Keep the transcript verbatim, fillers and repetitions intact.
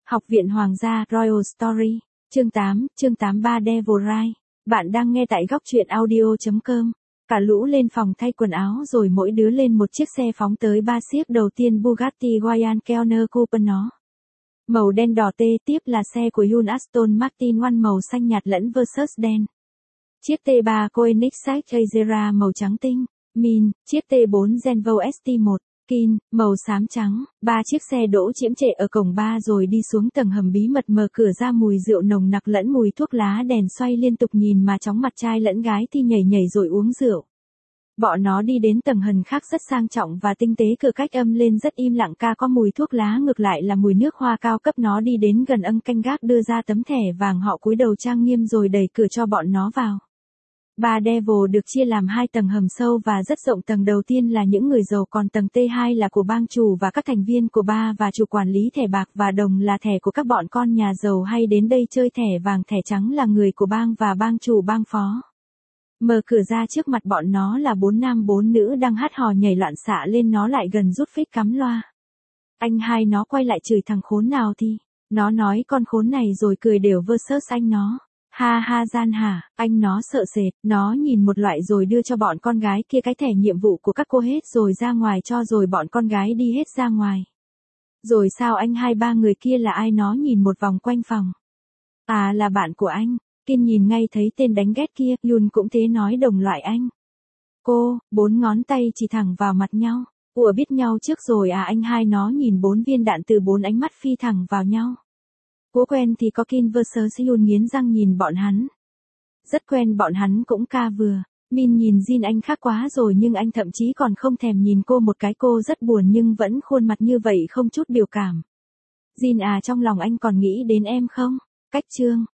Học viện Hoàng gia Royal Story, chương tám, chương tám ba Devil Ride. Bạn đang nghe tại góc truyện audio chấm com. Cả lũ lên phòng thay quần áo rồi mỗi đứa lên một chiếc xe phóng tới ba chiếc đầu tiên Bugatti Guayanquer Coupe nó. Màu đen đỏ tê, tiếp là xe của Hyundai Aston Martin One màu xanh nhạt lẫn Versus đen. Chiếc tê ba Koenigsegg Azera màu trắng tinh, Min, chiếc tê bốn Genvo ét tê một, Kin, màu xám trắng, ba chiếc xe đỗ chiếm trệ ở cổng ba rồi đi xuống tầng hầm bí mật mở cửa ra mùi rượu nồng nặc lẫn mùi thuốc lá đèn xoay liên tục nhìn mà chóng mặt trai lẫn gái thì nhảy nhảy rồi uống rượu. Bọn nó đi đến tầng hầm khác rất sang trọng và tinh tế cửa cách âm lên rất im lặng ca có mùi thuốc lá ngược lại là mùi nước hoa cao cấp nó đi đến gần ân canh gác đưa ra tấm thẻ vàng họ cúi đầu trang nghiêm rồi đẩy cửa cho bọn nó vào. Ba Devil được chia làm hai tầng hầm sâu và rất rộng tầng đầu tiên là những người giàu còn tầng tê hai là của bang chủ và các thành viên của ba và chủ quản lý thẻ bạc và đồng là thẻ của các bọn con nhà giàu hay đến đây chơi thẻ vàng thẻ trắng là người của bang và bang chủ bang phó. Mở cửa ra trước mặt bọn nó là bốn nam bốn nữ đang hát hò nhảy loạn xạ lên nó lại gần rút phích cắm loa. Anh hai nó quay lại chửi thằng khốn nào thì, nó nói con khốn này rồi cười đều versus anh nó. Ha ha gian hả, anh nó sợ sệt, nó nhìn một loại rồi đưa cho bọn con gái kia cái thẻ nhiệm vụ của các cô hết rồi ra ngoài cho rồi bọn con gái đi hết ra ngoài. Rồi sao anh hai ba người kia là ai nó nhìn một vòng quanh phòng. À là bạn của anh, Kiên nhìn ngay thấy tên đánh ghét kia, Yun cũng thế nói đồng loại anh. Cô, bốn ngón tay chỉ thẳng vào mặt nhau, ủa biết nhau trước rồi à anh hai nó nhìn bốn viên đạn từ bốn ánh mắt phi thẳng vào nhau. Cú quen thì có Kin versus Yun nghiến răng nhìn bọn hắn. Rất quen bọn hắn cũng ca vừa. Min nhìn Jin anh khác quá rồi nhưng anh thậm chí còn không thèm nhìn cô một cái cô rất buồn nhưng vẫn khuôn mặt như vậy không chút biểu cảm. Jin à trong lòng anh còn nghĩ đến em không? Cách chương.